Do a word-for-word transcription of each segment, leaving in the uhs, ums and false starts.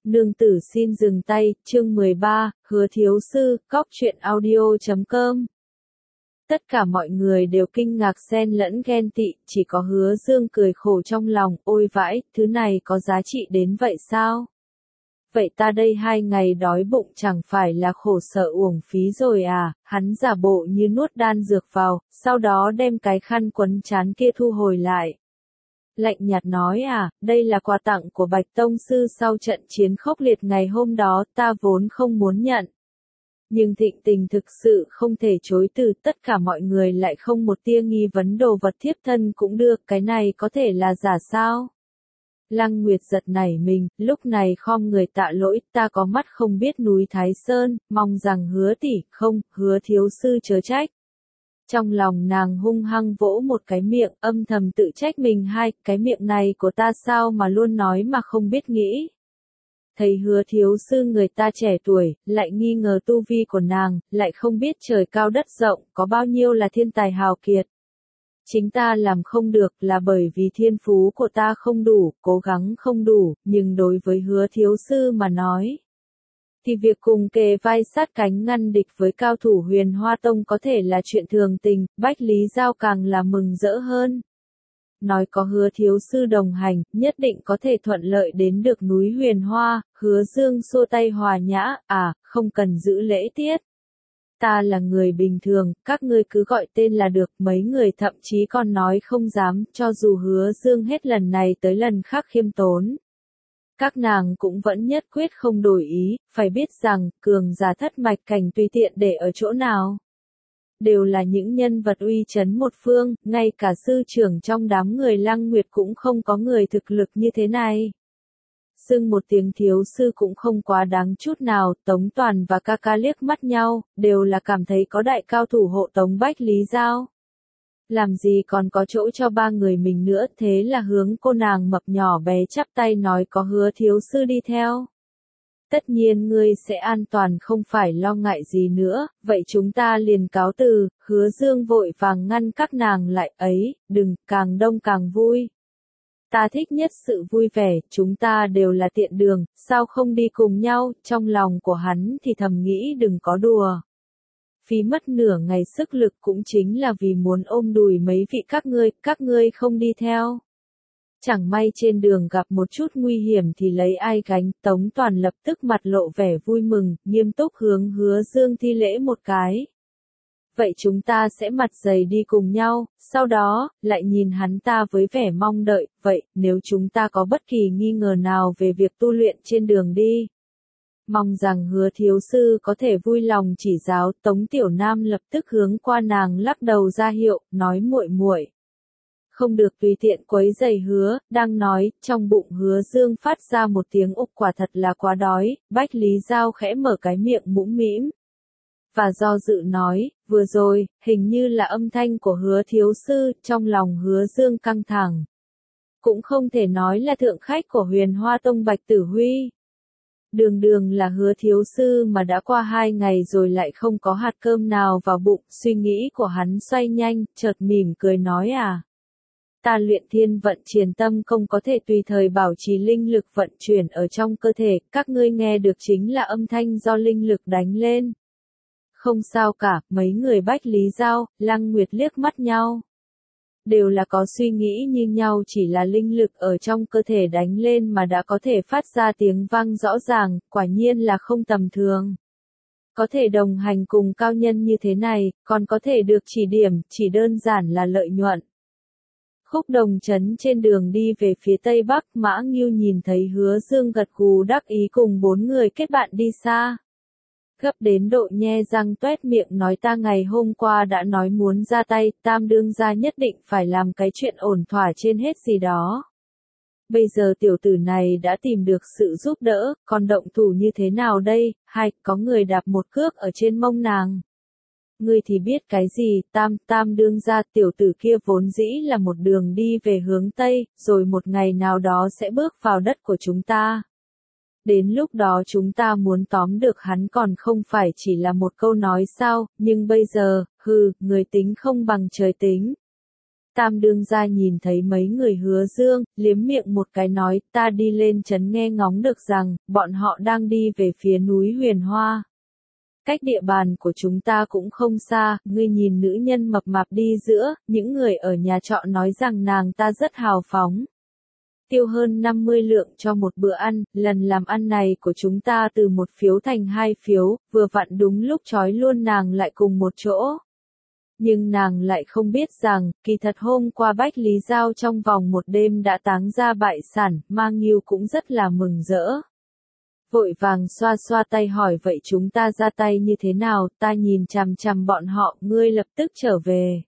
Nương tử xin dừng tay, chương mười ba, Hứa Thiếu Sư, cóc truyện audio chấm com. Tất cả mọi người đều kinh ngạc xen lẫn ghen tị, chỉ có Hứa Dương cười khổ trong lòng, ôi vãi, thứ này có giá trị đến vậy sao? Vậy ta đây hai ngày đói bụng chẳng phải là khổ sở uổng phí rồi à, hắn giả bộ như nuốt đan dược vào, sau đó đem cái khăn quấn trán kia thu hồi lại. Lạnh nhạt nói à, đây là quà tặng của Bạch Tông Sư sau trận chiến khốc liệt ngày hôm đó, ta vốn không muốn nhận. Nhưng Thịnh Tình thực sự không thể chối từ, tất cả mọi người lại không một tia nghi vấn đồ vật thiếp thân cũng được, cái này có thể là giả sao? Lăng Nguyệt giật nảy mình, lúc này khom người tạ lỗi, ta có mắt không biết núi Thái Sơn, mong rằng Hứa tỷ, không, Hứa thiếu sư chớ trách. Trong lòng nàng hung hăng vỗ một cái miệng, âm thầm tự trách mình hai, cái miệng này của ta sao mà luôn nói mà không biết nghĩ. Thấy Hứa thiếu sư người ta trẻ tuổi, lại nghi ngờ tu vi của nàng, lại không biết trời cao đất rộng, có bao nhiêu là thiên tài hào kiệt. Chính ta làm không được là bởi vì thiên phú của ta không đủ, cố gắng không đủ, nhưng đối với Hứa thiếu sư mà nói, thì việc cùng kề vai sát cánh ngăn địch với cao thủ Huyền Hoa Tông có thể là chuyện thường tình, Bách Lý Giao càng là mừng rỡ hơn. Nói có Hứa thiếu sư đồng hành, nhất định có thể thuận lợi đến được núi Huyền Hoa, Hứa Dương xua tay hòa nhã, à, không cần giữ lễ tiết. Ta là người bình thường, các ngươi cứ gọi tên là được, mấy người thậm chí còn nói không dám, cho dù Hứa Dương hết lần này tới lần khác khiêm tốn. Các nàng cũng vẫn nhất quyết không đổi ý, phải biết rằng, cường giả thất mạch cảnh tùy tiện để ở chỗ nào. Đều là những nhân vật uy chấn một phương, ngay cả sư trưởng trong đám người Lăng Nguyệt cũng không có người thực lực như thế này. Xưng một tiếng thiếu sư cũng không quá đáng chút nào, Tống Toàn và ca ca liếc mắt nhau, đều là cảm thấy có đại cao thủ hộ tống Bách Lý Giao. Làm gì còn có chỗ cho ba người mình nữa, thế là hướng cô nàng mập nhỏ bé chắp tay nói có Hứa thiếu sư đi theo. Tất nhiên ngươi sẽ an toàn, không phải lo ngại gì nữa, vậy chúng ta liền cáo từ. Hứa Dương vội vàng ngăn các nàng lại, ấy, đừng, càng đông càng vui. Ta thích nhất sự vui vẻ, chúng ta đều là tiện đường, sao không đi cùng nhau, trong lòng của hắn thì thầm nghĩ đừng có đùa. Phí mất nửa ngày sức lực cũng chính là vì muốn ôm đùi mấy vị các ngươi, các ngươi không đi theo. Chẳng may trên đường gặp một chút nguy hiểm thì lấy ai gánh, Tống Toàn lập tức mặt lộ vẻ vui mừng, nghiêm túc hướng Hứa Dương thi lễ một cái. Vậy chúng ta sẽ mặt dày đi cùng nhau, sau đó, lại nhìn hắn ta với vẻ mong đợi, vậy, nếu chúng ta có bất kỳ nghi ngờ nào về việc tu luyện trên đường đi. Mong rằng Hứa thiếu sư có thể vui lòng chỉ giáo. Tống Tiểu Nam lập tức hướng qua nàng lắc đầu ra hiệu, nói muội muội không được tùy tiện quấy rầy Hứa, đang nói, trong bụng Hứa Dương phát ra một tiếng ục, quả thật là quá đói, Bách Lý Giao khẽ mở cái miệng mũm mĩm. Và do dự nói, vừa rồi, hình như là âm thanh của Hứa thiếu sư, trong lòng Hứa Dương căng thẳng. Cũng không thể nói là thượng khách của Huyền Hoa Tông Bạch Tử Huy. Đường đường là Hứa thiếu sư mà đã qua hai ngày rồi lại không có hạt cơm nào vào bụng, suy nghĩ của hắn xoay nhanh, chợt mỉm cười nói à. Ta luyện thiên vận triền tâm công có thể tùy thời bảo trì linh lực vận chuyển ở trong cơ thể, các ngươi nghe được chính là âm thanh do linh lực đánh lên. Không sao cả, mấy người Bách Lý Giao, Lăng Nguyệt liếc mắt nhau. Đều là có suy nghĩ như nhau, chỉ là linh lực ở trong cơ thể đánh lên mà đã có thể phát ra tiếng vang rõ ràng, quả nhiên là không tầm thường. Có thể đồng hành cùng cao nhân như thế này, còn có thể được chỉ điểm, chỉ đơn giản là lợi nhuận. Khúc Đồng Trấn trên đường đi về phía tây bắc, Mã Ngưu nhìn thấy Hứa Dương gật gù đắc ý cùng bốn người kết bạn đi xa. Gấp đến độ nhe răng toét miệng nói ta ngày hôm qua đã nói muốn ra tay, Tam đương gia nhất định phải làm cái chuyện ổn thỏa trên hết gì đó. Bây giờ tiểu tử này đã tìm được sự giúp đỡ, còn động thủ như thế nào đây, hay, có người đạp một cước ở trên mông nàng. Ngươi thì biết cái gì, Tam, Tam đương gia, tiểu tử kia vốn dĩ là một đường đi về hướng Tây, rồi một ngày nào đó sẽ bước vào đất của chúng ta. Đến lúc đó chúng ta muốn tóm được hắn còn không phải chỉ là một câu nói sao, nhưng bây giờ, hừ, người tính không bằng trời tính. Tam đương gia nhìn thấy mấy người Hứa Dương, liếm miệng một cái nói, ta đi lên trấn nghe ngóng được rằng, bọn họ đang đi về phía núi Huyền Hoa. Cách địa bàn của chúng ta cũng không xa, ngươi nhìn nữ nhân mập mạp đi giữa, những người ở nhà trọ nói rằng nàng ta rất hào phóng. Tiêu hơn năm mươi lượng cho một bữa ăn, lần làm ăn này của chúng ta từ một phiếu thành hai phiếu, vừa vặn đúng lúc trói luôn nàng lại cùng một chỗ. Nhưng nàng lại không biết rằng, kỳ thật hôm qua Bách Lý Giao trong vòng một đêm đã táng ra bại sản, Mang Nghiêu cũng rất là mừng rỡ. Vội vàng xoa xoa tay hỏi vậy chúng ta ra tay như thế nào, ta nhìn chằm chằm bọn họ, ngươi lập tức trở về.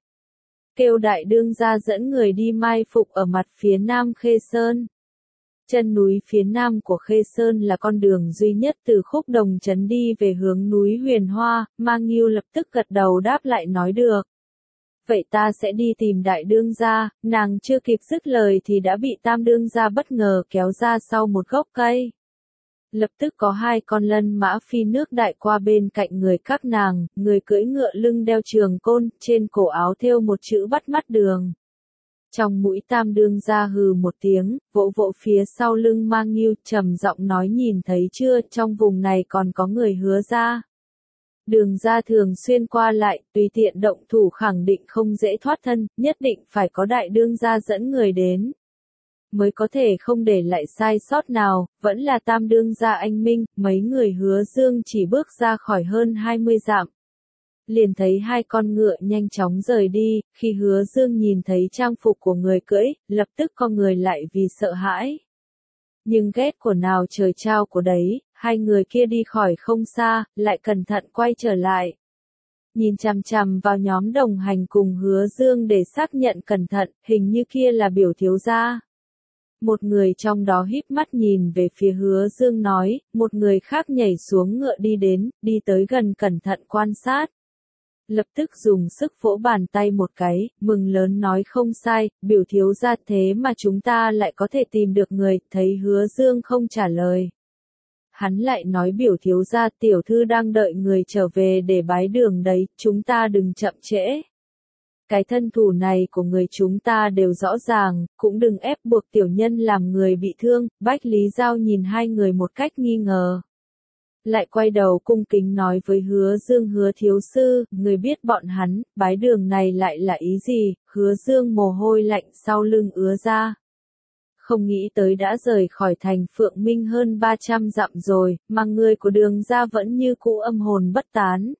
Kêu đại đương gia dẫn người đi mai phục ở mặt phía nam Khê Sơn. Chân núi phía nam của Khê Sơn là con đường duy nhất từ Khúc Đồng trấn đi về hướng núi Huyền Hoa, Mang Nghiêu lập tức gật đầu đáp lại nói được. Vậy ta sẽ đi tìm đại đương gia, nàng chưa kịp dứt lời thì đã bị tam đương gia bất ngờ kéo ra sau một gốc cây. Lập tức có hai con lân mã phi nước đại qua bên cạnh người các nàng, người cưỡi ngựa lưng đeo trường côn, trên cổ áo thêu một chữ bắt mắt đường. Trong mũi tam đương gia hừ một tiếng, vỗ vỗ phía sau lưng Mang Nghiêu, trầm giọng nói nhìn thấy chưa, trong vùng này còn có người Hứa gia. Đường gia thường xuyên qua lại, tùy tiện động thủ khẳng định không dễ thoát thân, nhất định phải có đại đương gia dẫn người đến. Mới có thể không để lại sai sót nào, vẫn là tam đương gia anh minh, mấy người Hứa Dương chỉ bước ra khỏi hơn hai mươi dặm. Liền thấy hai con ngựa nhanh chóng rời đi, khi Hứa Dương nhìn thấy trang phục của người cưỡi, lập tức co người lại vì sợ hãi. Nhưng ghét của nào trời trao của đấy, hai người kia đi khỏi không xa, lại cẩn thận quay trở lại. Nhìn chằm chằm vào nhóm đồng hành cùng Hứa Dương để xác nhận cẩn thận, hình như kia là biểu thiếu gia. Một người trong đó híp mắt nhìn về phía Hứa Dương nói, một người khác nhảy xuống ngựa đi đến, đi tới gần cẩn thận quan sát. Lập tức dùng sức vỗ bàn tay một cái, mừng lớn nói không sai, biểu thiếu gia thế mà chúng ta lại có thể tìm được người, thấy Hứa Dương không trả lời. Hắn lại nói biểu thiếu gia tiểu thư đang đợi người trở về để bái đường đấy, chúng ta đừng chậm trễ. Cái thân thủ này của người chúng ta đều rõ ràng, cũng đừng ép buộc tiểu nhân làm người bị thương, Bách Lý Giao nhìn hai người một cách nghi ngờ. Lại quay đầu cung kính nói với Hứa Dương Hứa thiếu sư, người biết bọn hắn, bái đường này lại là ý gì, Hứa Dương mồ hôi lạnh sau lưng ứa ra. Không nghĩ tới đã rời khỏi thành Phượng Minh hơn ba trăm dặm rồi, mà người của đường ra vẫn như cũ âm hồn bất tán.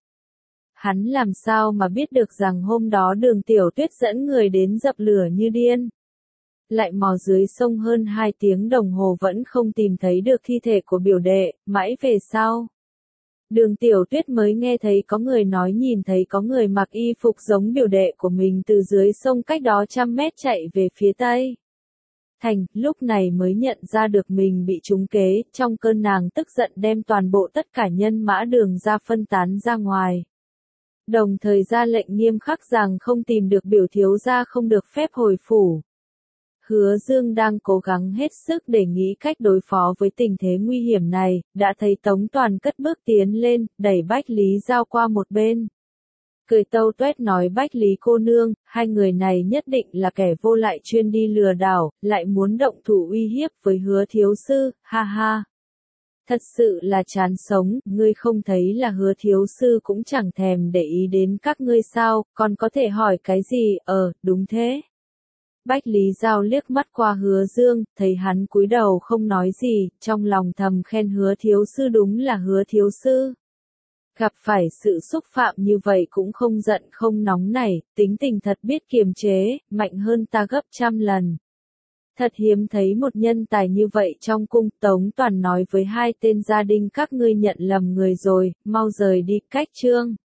Hắn làm sao mà biết được rằng hôm đó Đường Tiểu Tuyết dẫn người đến dập lửa như điên. Lại mò dưới sông hơn hai tiếng đồng hồ vẫn không tìm thấy được thi thể của biểu đệ, mãi về sau. Đường Tiểu Tuyết mới nghe thấy có người nói nhìn thấy có người mặc y phục giống biểu đệ của mình từ dưới sông cách đó trăm mét chạy về phía tây. Thành, lúc này mới nhận ra được mình bị trúng kế, trong cơn nàng tức giận đem toàn bộ tất cả nhân mã Đường ra phân tán ra ngoài. Đồng thời ra lệnh nghiêm khắc rằng không tìm được biểu thiếu gia không được phép hồi phủ. Hứa Dương đang cố gắng hết sức để nghĩ cách đối phó với tình thế nguy hiểm này, đã thấy Tống Toàn cất bước tiến lên, đẩy Bách Lý Giao qua một bên. Cười tâu tuét nói Bách Lý cô nương, hai người này nhất định là kẻ vô lại chuyên đi lừa đảo, lại muốn động thủ uy hiếp với Hứa thiếu sư, ha ha. Thật sự là chán sống, ngươi không thấy là Hứa thiếu sư cũng chẳng thèm để ý đến các ngươi sao, còn có thể hỏi cái gì, ờ, đúng thế. Bách Lý Giao liếc mắt qua Hứa Dương, thấy hắn cúi đầu không nói gì, trong lòng thầm khen Hứa thiếu sư đúng là Hứa thiếu sư. Gặp phải sự xúc phạm như vậy cũng không giận không nóng nảy, tính tình thật biết kiềm chế, mạnh hơn ta gấp trăm lần. Thật hiếm thấy một nhân tài như vậy trong cung. Tống Toàn nói với hai tên gia đình các ngươi nhận lầm người rồi, mau rời đi, cách trương.